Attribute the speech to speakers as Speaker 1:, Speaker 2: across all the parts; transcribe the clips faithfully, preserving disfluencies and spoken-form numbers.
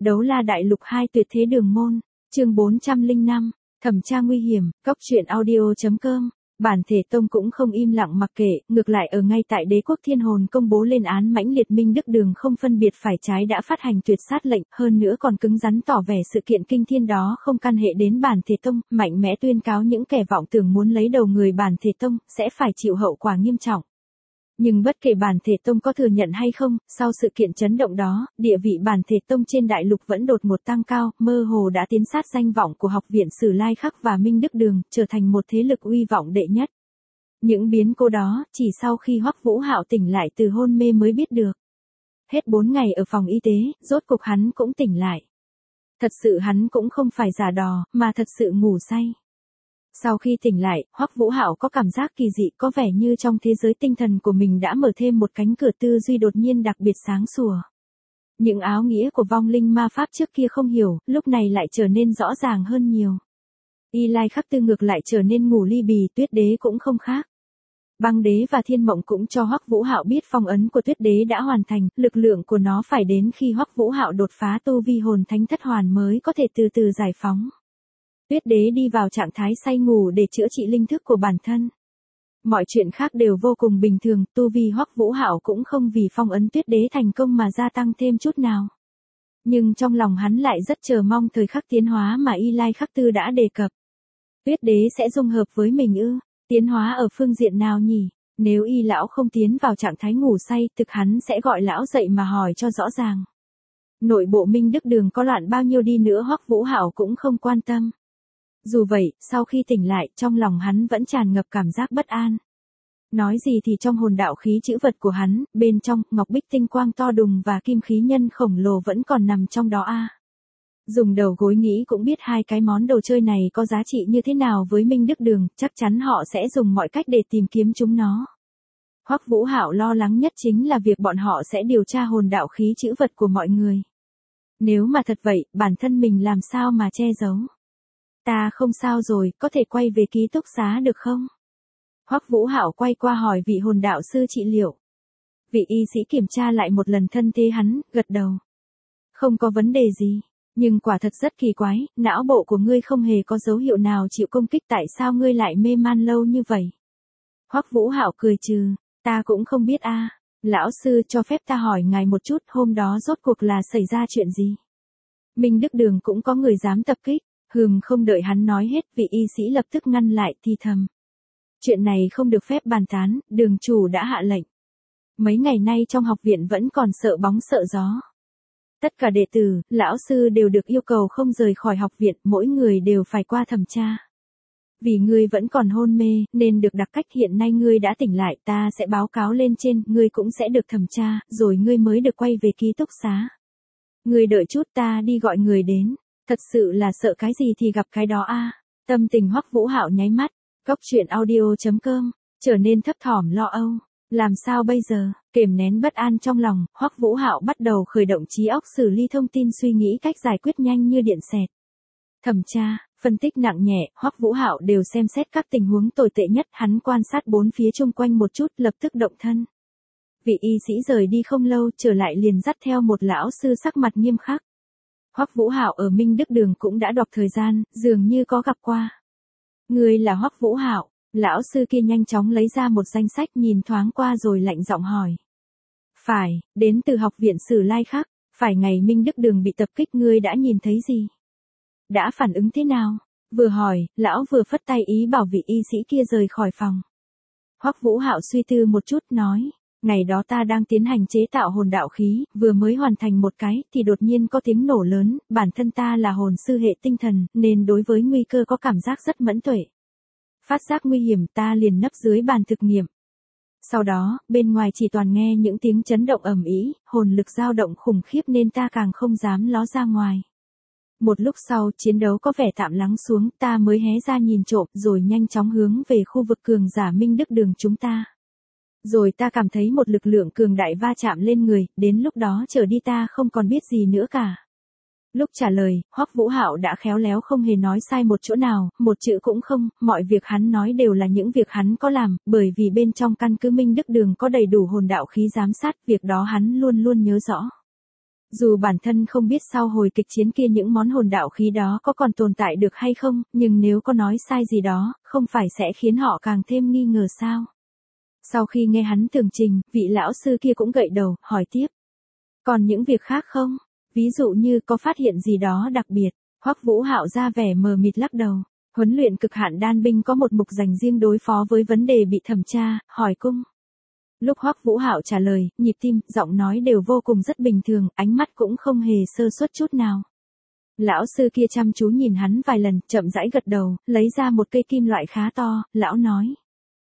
Speaker 1: Đấu La Đại Lục hai Tuyệt Thế Đường Môn, chương bốn trăm lẻ năm, Thẩm tra nguy hiểm, cóc truyện audio chấm com. Bản Thể Tông cũng không im lặng mặc kệ, ngược lại ở ngay tại Đế quốc Thiên Hồn công bố lên án mãnh liệt Minh Đức Đường không phân biệt phải trái đã phát hành tuyệt sát lệnh, hơn nữa còn cứng rắn tỏ vẻ sự kiện kinh thiên đó không căn hệ đến Bản Thể Tông, mạnh mẽ tuyên cáo những kẻ vọng tưởng muốn lấy đầu người Bản Thể Tông sẽ phải chịu hậu quả nghiêm trọng. Nhưng bất kể Bản Thể Tông có thừa nhận hay không, sau sự kiện chấn động đó, địa vị Bản Thể Tông trên đại lục vẫn đột ngột tăng cao, mơ hồ đã tiến sát danh vọng của Học viện Sử Lai Khắc và Minh Đức Đường, trở thành một thế lực uy vọng đệ nhất. Những biến cố đó, chỉ sau khi Hoắc Vũ Hạo tỉnh lại từ hôn mê mới biết được. Hết bốn ngày ở phòng y tế, rốt cục hắn cũng tỉnh lại. Thật sự hắn cũng không phải giả đò, mà thật sự ngủ say. Sau khi tỉnh lại, Hoắc Vũ Hạo có cảm giác kỳ dị, có vẻ như trong thế giới tinh thần của mình đã mở thêm một cánh cửa tư duy đột nhiên đặc biệt sáng sủa. Những áo nghĩa của vong linh ma pháp trước kia không hiểu, lúc này lại trở nên rõ ràng hơn nhiều. Y Lai Khắc Tư ngược lại trở nên ngủ ly bì, Tuyết Đế cũng không khác. Băng Đế và Thiên Mộng cũng cho Hoắc Vũ Hạo biết phong ấn của Tuyết Đế đã hoàn thành, lực lượng của nó phải đến khi Hoắc Vũ Hạo đột phá tu vi hồn thánh thất hoàn mới có thể từ từ giải phóng. Tuyết Đế đi vào trạng thái say ngủ để chữa trị linh thức của bản thân. Mọi chuyện khác đều vô cùng bình thường, tu vi Hoắc Vũ Hạo cũng không vì phong ấn Tuyết Đế thành công mà gia tăng thêm chút nào. Nhưng trong lòng hắn lại rất chờ mong thời khắc tiến hóa mà Y Lai Khắc Tư đã đề cập. Tuyết Đế sẽ dung hợp với mình ư? Tiến hóa ở phương diện nào nhỉ? Nếu Y lão không tiến vào trạng thái ngủ say, thực hắn sẽ gọi lão dậy mà hỏi cho rõ ràng. Nội bộ Minh Đức Đường có loạn bao nhiêu đi nữa Hoắc Vũ Hạo cũng không quan tâm. Dù vậy, sau khi tỉnh lại, trong lòng hắn vẫn tràn ngập cảm giác bất an. Nói gì thì trong hồn đạo khí chữ vật của hắn, bên trong, ngọc bích tinh quang to đùng và kim khí nhân khổng lồ vẫn còn nằm trong đó a. À. Dùng đầu gối nghĩ cũng biết hai cái món đồ chơi này có giá trị như thế nào với Minh Đức Đường, chắc chắn họ sẽ dùng mọi cách để tìm kiếm chúng nó. Hoắc Vũ Hạo lo lắng nhất chính là việc bọn họ sẽ điều tra hồn đạo khí chữ vật của mọi người. Nếu mà thật vậy, bản thân mình làm sao mà che giấu? Ta không sao rồi, có thể quay về ký túc xá được không? Hoắc Vũ Hạo quay qua hỏi vị hồn đạo sư trị liệu. Vị y sĩ kiểm tra lại một lần thân thế hắn, gật đầu. Không có vấn đề gì, nhưng quả thật rất kỳ quái, não bộ của ngươi không hề có dấu hiệu nào chịu công kích, tại sao ngươi lại mê man lâu như vậy? Hoắc Vũ Hạo cười trừ, ta cũng không biết a. À. Lão sư cho phép ta hỏi ngài một chút, hôm đó rốt cuộc là xảy ra chuyện gì? Minh Đức Đường cũng có người dám tập kích. Hừm, không đợi hắn nói hết, vị y sĩ lập tức ngăn lại thì thầm. Chuyện này không được phép bàn tán, đường chủ đã hạ lệnh. Mấy ngày nay trong học viện vẫn còn sợ bóng sợ gió. Tất cả đệ tử, lão sư đều được yêu cầu không rời khỏi học viện, mỗi người đều phải qua thẩm tra. Vì ngươi vẫn còn hôn mê, nên được đặc cách, hiện nay ngươi đã tỉnh lại, ta sẽ báo cáo lên trên, ngươi cũng sẽ được thẩm tra, rồi ngươi mới được quay về ký túc xá. Ngươi đợi chút, ta đi gọi người đến. Thật sự là sợ cái gì thì gặp cái đó a. À. Tâm tình Hoắc Vũ Hạo nháy mắt, cóc truyện audio chấm com, trở nên thấp thỏm lo âu. Làm sao bây giờ? Kềm nén bất an trong lòng, Hoắc Vũ Hạo bắt đầu khởi động trí óc xử lý thông tin, suy nghĩ cách giải quyết nhanh như điện xẹt. Thẩm tra, phân tích nặng nhẹ, Hoắc Vũ Hạo đều xem xét các tình huống tồi tệ nhất, hắn quan sát bốn phía chung quanh một chút, lập tức động thân. Vị y sĩ rời đi không lâu, trở lại liền dắt theo một lão sư sắc mặt nghiêm khắc. Hoắc Vũ Hạo ở Minh Đức Đường cũng đã đọc thời gian, dường như có gặp qua. Ngươi là Hoắc Vũ Hạo? Lão sư kia nhanh chóng lấy ra một danh sách, nhìn thoáng qua rồi lạnh giọng hỏi. Phải, đến từ học viện Sử Lai Khắc, phải ngày Minh Đức Đường bị tập kích ngươi đã nhìn thấy gì? Đã phản ứng thế nào? Vừa hỏi, lão vừa phất tay ý bảo vị y sĩ kia rời khỏi phòng. Hoắc Vũ Hạo suy tư một chút nói. Ngày đó ta đang tiến hành chế tạo hồn đạo khí, vừa mới hoàn thành một cái, thì đột nhiên có tiếng nổ lớn, bản thân ta là hồn sư hệ tinh thần, nên đối với nguy cơ có cảm giác rất mẫn tuệ. Phát giác nguy hiểm ta liền nấp dưới bàn thực nghiệm. Sau đó, bên ngoài chỉ toàn nghe những tiếng chấn động ầm ĩ, hồn lực dao động khủng khiếp nên ta càng không dám ló ra ngoài. Một lúc sau, chiến đấu có vẻ tạm lắng xuống, ta mới hé ra nhìn trộm, rồi nhanh chóng hướng về khu vực cường giả Minh Đức Đường chúng ta. Rồi ta cảm thấy một lực lượng cường đại va chạm lên người, đến lúc đó trở đi ta không còn biết gì nữa cả. Lúc trả lời, Hoắc Vũ Hạo đã khéo léo không hề nói sai một chỗ nào, một chữ cũng không, mọi việc hắn nói đều là những việc hắn có làm, bởi vì bên trong căn cứ Minh Đức Đường có đầy đủ hồn đạo khí giám sát, việc đó hắn luôn luôn nhớ rõ. Dù bản thân không biết sau hồi kịch chiến kia những món hồn đạo khí đó có còn tồn tại được hay không, nhưng nếu có nói sai gì đó, không phải sẽ khiến họ càng thêm nghi ngờ sao? Sau khi nghe hắn tường trình, vị lão sư kia cũng gậy đầu, hỏi tiếp. Còn những việc khác không? Ví dụ như có phát hiện gì đó đặc biệt? Hoắc Vũ Hạo ra vẻ mờ mịt lắc đầu. Huấn luyện cực hạn đan binh có một mục dành riêng đối phó với vấn đề bị thẩm tra, hỏi cung. Lúc Hoắc Vũ Hạo trả lời, nhịp tim, giọng nói đều vô cùng rất bình thường, ánh mắt cũng không hề sơ suất chút nào. Lão sư kia chăm chú nhìn hắn vài lần, chậm rãi gật đầu, lấy ra một cây kim loại khá to, lão nói.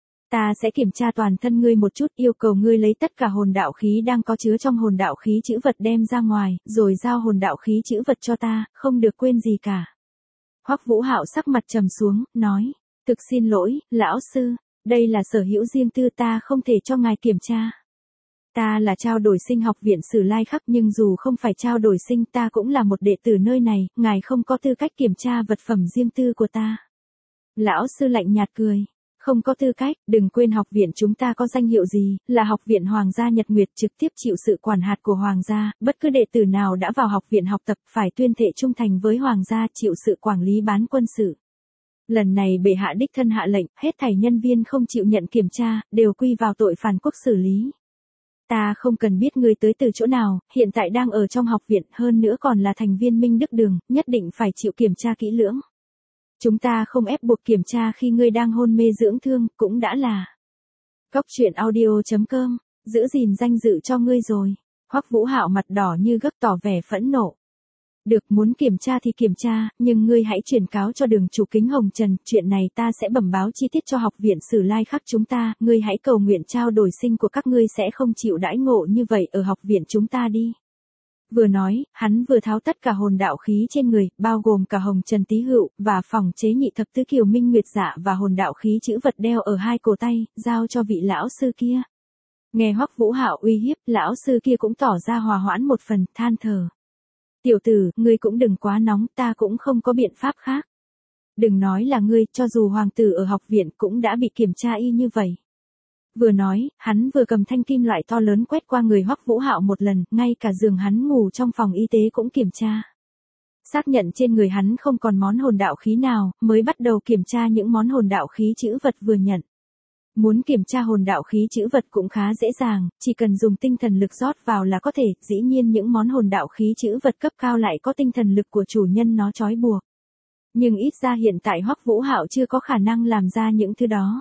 Speaker 1: Ta sẽ kiểm tra toàn thân ngươi một chút, yêu cầu ngươi lấy tất cả hồn đạo khí đang có chứa trong hồn đạo khí chữ vật đem ra ngoài, rồi giao hồn đạo khí chữ vật cho ta, không được quên gì cả. Hoắc Vũ Hạo sắc mặt trầm xuống, nói, thực xin lỗi, lão sư, đây là sở hữu riêng tư ta không thể cho ngài kiểm tra. Ta là trao đổi sinh học viện Sử Lai Khắc nhưng dù không phải trao đổi sinh ta cũng là một đệ tử nơi này, ngài không có tư cách kiểm tra vật phẩm riêng tư của ta. Lão sư lạnh nhạt cười. Không có tư cách, đừng quên học viện chúng ta có danh hiệu gì, là học viện Hoàng gia Nhật Nguyệt trực tiếp chịu sự quản hạt của Hoàng gia, bất cứ đệ tử nào đã vào học viện học tập phải tuyên thệ trung thành với Hoàng gia chịu sự quản lý bán quân sự. Lần này bệ hạ đích thân hạ lệnh, hết thảy nhân viên không chịu nhận kiểm tra, đều quy vào tội phản quốc xử lý. Ta không cần biết ngươi tới từ chỗ nào, hiện tại đang ở trong học viện, hơn nữa còn là thành viên Minh Đức Đường, nhất định phải chịu kiểm tra kỹ lưỡng. Chúng ta không ép buộc kiểm tra khi ngươi đang hôn mê dưỡng thương, cũng đã là. Góc truyện audio chấm com, giữ gìn danh dự cho ngươi rồi. Hoắc Vũ Hạo mặt đỏ như gấc tỏ vẻ phẫn nộ. Được, muốn kiểm tra thì kiểm tra, nhưng ngươi hãy truyền cáo cho đường chủ Kính Hồng Trần, chuyện này ta sẽ bẩm báo chi tiết cho học viện Sử Lai Khắc chúng ta, ngươi hãy cầu nguyện trao đổi sinh của các ngươi sẽ không chịu đãi ngộ như vậy ở học viện chúng ta đi. Vừa nói, hắn vừa tháo tất cả hồn đạo khí trên người, bao gồm cả hồng trần tý hựu, và phòng chế nhị thập tứ kiều minh nguyệt dạ và hồn đạo khí chữ vật đeo ở hai cổ tay, giao cho vị lão sư kia. Nghe Hoắc Vũ Hạo uy hiếp, lão sư kia cũng tỏ ra hòa hoãn một phần, than thở. Tiểu tử, ngươi cũng đừng quá nóng, ta cũng không có biện pháp khác. Đừng nói là ngươi, cho dù hoàng tử ở học viện cũng đã bị kiểm tra y như vậy. Vừa nói, hắn vừa cầm thanh kim loại to lớn quét qua người Hoắc Vũ Hạo một lần, ngay cả giường hắn ngủ trong phòng y tế cũng kiểm tra. Xác nhận trên người hắn không còn món hồn đạo khí nào, mới bắt đầu kiểm tra những món hồn đạo khí chữ vật vừa nhận. Muốn kiểm tra hồn đạo khí chữ vật cũng khá dễ dàng, chỉ cần dùng tinh thần lực rót vào là có thể, dĩ nhiên những món hồn đạo khí chữ vật cấp cao lại có tinh thần lực của chủ nhân nó trói buộc. Nhưng ít ra hiện tại Hoắc Vũ Hạo chưa có khả năng làm ra những thứ đó.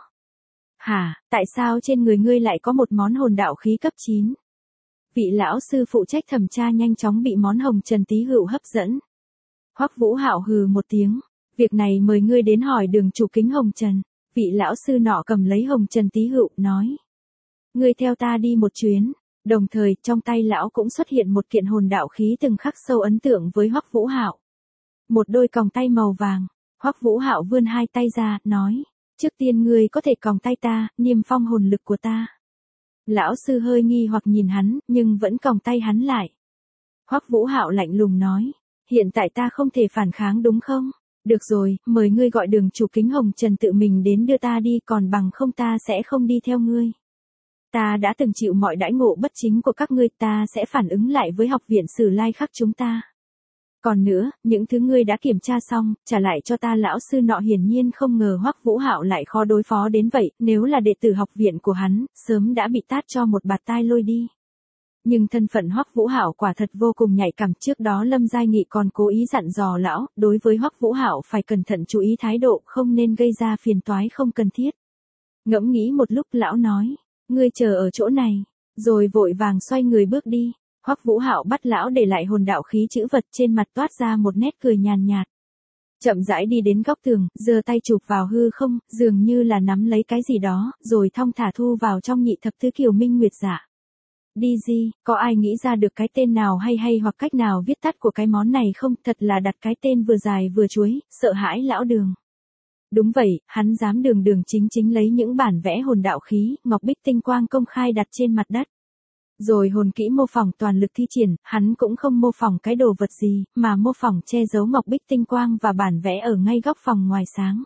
Speaker 1: Hả, tại sao trên người ngươi lại có một món hồn đạo khí cấp chín? Vị lão sư phụ trách thẩm tra nhanh chóng bị món hồng trần tý hựu hấp dẫn. Hoắc Vũ Hạo hừ một tiếng, việc này mời ngươi đến hỏi đường chủ Kính Hồng Trần. Vị lão sư nọ cầm lấy hồng trần tý hựu, nói. Ngươi theo ta đi một chuyến, đồng thời trong tay lão cũng xuất hiện một kiện hồn đạo khí từng khắc sâu ấn tượng với Hoắc Vũ Hạo. Một đôi còng tay màu vàng, Hoắc Vũ Hạo vươn hai tay ra, nói. Trước tiên ngươi có thể còng tay ta, niêm phong hồn lực của ta. Lão sư hơi nghi hoặc nhìn hắn, nhưng vẫn còng tay hắn lại. Hoắc Vũ Hạo lạnh lùng nói, hiện tại ta không thể phản kháng đúng không? Được rồi, mời ngươi gọi đường chủ Kính Hồng Trần tự mình đến đưa ta đi, còn bằng không ta sẽ không đi theo ngươi. Ta đã từng chịu mọi đãi ngộ bất chính của các ngươi, ta sẽ phản ứng lại với học viện Sử Lai Khắc chúng ta. Còn nữa, những thứ ngươi đã kiểm tra xong, trả lại cho ta. Lão sư nọ hiển nhiên không ngờ Hoắc Vũ Hạo lại khó đối phó đến vậy, nếu là đệ tử học viện của hắn, sớm đã bị tát cho một bạt tai lôi đi. Nhưng thân phận Hoắc Vũ Hạo quả thật vô cùng nhạy cảm, trước đó Lâm Giai Nghị còn cố ý dặn dò lão, đối với Hoắc Vũ Hạo phải cẩn thận chú ý thái độ, không nên gây ra phiền toái không cần thiết. Ngẫm nghĩ một lúc lão nói, ngươi chờ ở chỗ này, rồi vội vàng xoay người bước đi. Hoắc Vũ Hạo bắt lão để lại hồn đạo khí chữ vật, trên mặt toát ra một nét cười nhàn nhạt. Chậm rãi đi đến góc tường, giơ tay chụp vào hư không, dường như là nắm lấy cái gì đó, rồi thong thả thu vào trong nhị thập tứ kiều minh nguyệt dạ. Đi gì, có ai nghĩ ra được cái tên nào hay hay hoặc cách nào viết tắt của cái món này không? Thật là đặt cái tên vừa dài vừa chuối, sợ hãi lão Đường. Đúng vậy, hắn dám đường đường chính chính lấy những bản vẽ hồn đạo khí, ngọc bích tinh quang công khai đặt trên mặt đất. Rồi hồn kỹ mô phỏng toàn lực thi triển, hắn cũng không mô phỏng cái đồ vật gì, mà mô phỏng che giấu ngọc bích tinh quang và bản vẽ ở ngay góc phòng ngoài sáng.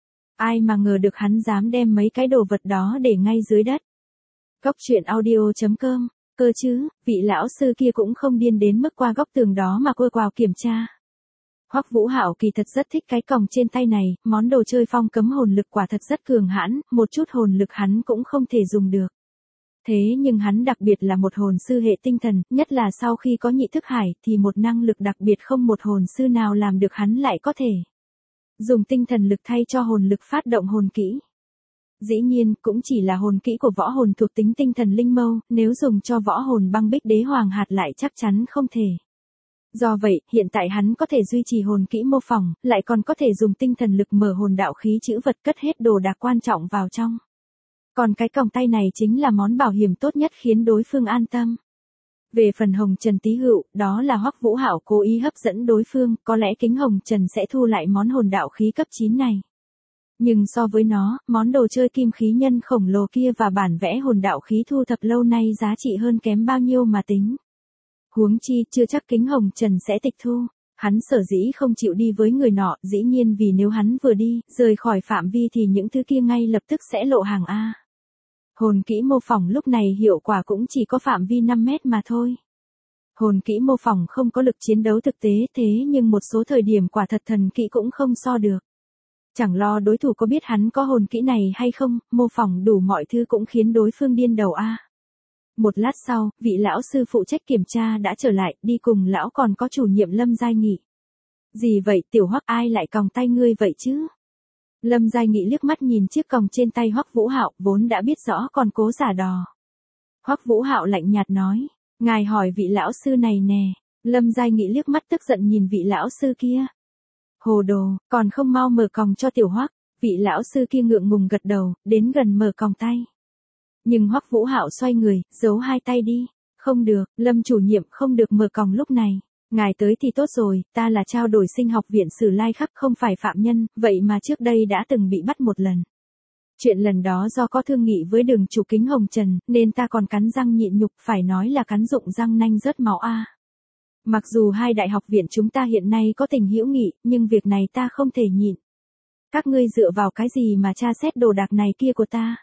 Speaker 1: Ai mà ngờ được hắn dám đem mấy cái đồ vật đó để ngay dưới đất. Góc truyện audio chấm com Cơ chứ, vị lão sư kia cũng không điên đến mức qua góc tường đó mà cua quào kiểm tra. Hoắc Vũ Hạo kỳ thật rất thích cái còng trên tay này, món đồ chơi phong cấm hồn lực quả thật rất cường hãn, một chút hồn lực hắn cũng không thể dùng được. Thế nhưng hắn đặc biệt là một hồn sư hệ tinh thần, nhất là sau khi có nhị thức hải thì một năng lực đặc biệt không một hồn sư nào làm được hắn lại có thể dùng tinh thần lực thay cho hồn lực phát động hồn kỹ. Dĩ nhiên, cũng chỉ là hồn kỹ của võ hồn thuộc tính tinh thần linh mâu, nếu dùng cho võ hồn băng bích đế hoàng hạt lại chắc chắn không thể. Do vậy, hiện tại hắn có thể duy trì hồn kỹ mô phỏng, lại còn có thể dùng tinh thần lực mở hồn đạo khí chữ vật cất hết đồ đạc quan trọng vào trong. Còn cái còng tay này chính là món bảo hiểm tốt nhất khiến đối phương an tâm. Về phần Hồng Trần Tý Hựu, đó là Hoắc Vũ Hạo cố ý hấp dẫn đối phương, có lẽ kính Hồng Trần sẽ thu lại món hồn đạo khí cấp chín này. Nhưng so với nó, món đồ chơi kim khí nhân khổng lồ kia và bản vẽ hồn đạo khí thu thập lâu nay giá trị hơn kém bao nhiêu mà tính. Huống chi, chưa chắc kính Hồng Trần sẽ tịch thu. Hắn sở dĩ không chịu đi với người nọ, dĩ nhiên vì nếu hắn vừa đi, rời khỏi phạm vi thì những thứ kia ngay lập tức sẽ lộ hàng A. Hồn kỹ mô phỏng lúc này hiệu quả cũng chỉ có phạm vi năm mét mà thôi. Hồn kỹ mô phỏng không có lực chiến đấu thực tế thế nhưng một số thời điểm quả thật thần kỹ cũng không so được. Chẳng lo đối thủ có biết hắn có hồn kỹ này hay không, mô phỏng đủ mọi thứ cũng khiến đối phương điên đầu A. Một lát sau, vị lão sư phụ trách kiểm tra đã trở lại, đi cùng lão còn có chủ nhiệm Lâm Giai Nghị. Gì vậy Tiểu Hoắc, ai lại còng tay ngươi vậy chứ? Lâm Giai Nghị liếc mắt nhìn chiếc còng trên tay Hoắc Vũ Hạo, vốn đã biết rõ còn cố giả đò. Hoắc Vũ Hạo lạnh nhạt nói, ngài hỏi vị lão sư này nè. Lâm Giai Nghị liếc mắt tức giận nhìn vị lão sư kia. Hồ đồ, còn không mau mở còng cho Tiểu Hoắc. Vị lão sư kia ngượng ngùng gật đầu, đến gần mở còng tay. Nhưng Hoắc Vũ Hạo xoay người, giấu hai tay đi. Không được, Lâm chủ nhiệm không được mở còng lúc này. Ngài tới thì tốt rồi, ta là trao đổi sinh học viện Sử Lai Khắc không phải phạm nhân, vậy mà trước đây đã từng bị bắt một lần. Chuyện lần đó do có thương nghị với đường chủ kính Hồng Trần, nên ta còn cắn răng nhịn nhục, phải nói là cắn rụng răng nanh rớt máu a. Mặc dù hai đại học viện chúng ta hiện nay có tình hữu nghị, nhưng việc này ta không thể nhịn. Các ngươi dựa vào cái gì mà tra xét đồ đạc này kia của ta?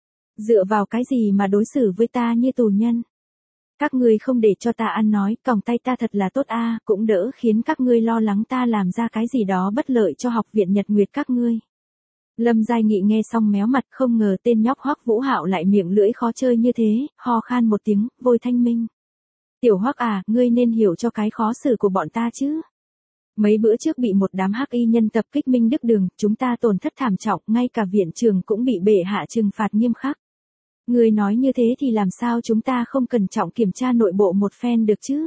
Speaker 1: Dựa vào cái gì mà đối xử với ta như tù nhân? Các ngươi không để cho ta ăn nói, còng tay ta thật là tốt a, cũng đỡ khiến các ngươi lo lắng ta làm ra cái gì đó bất lợi cho học viện Nhật Nguyệt các ngươi. Lâm Giai Nghị nghe xong méo mặt, không ngờ tên nhóc Hoắc Vũ Hạo lại miệng lưỡi khó chơi như thế, ho khan một tiếng, vôi thanh minh. Tiểu Hoắc à, ngươi nên hiểu cho cái khó xử của bọn ta chứ. Mấy bữa trước bị một đám hắc y nhân tập kích Minh Đức Đường, chúng ta tổn thất thảm trọng, ngay cả viện trường cũng bị bệ hạ trừng phạt nghiêm khắc. Ngươi nói như thế thì làm sao chúng ta không cẩn trọng kiểm tra nội bộ một phen được chứ?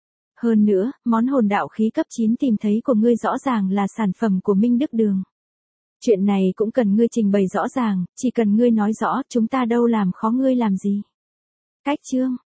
Speaker 1: Hơn nữa, món hồn đạo khí cấp chín tìm thấy của ngươi rõ ràng là sản phẩm của Minh Đức Đường. Chuyện này cũng cần ngươi trình bày rõ ràng, chỉ cần ngươi nói rõ, chúng ta đâu làm khó ngươi làm gì. Cách chương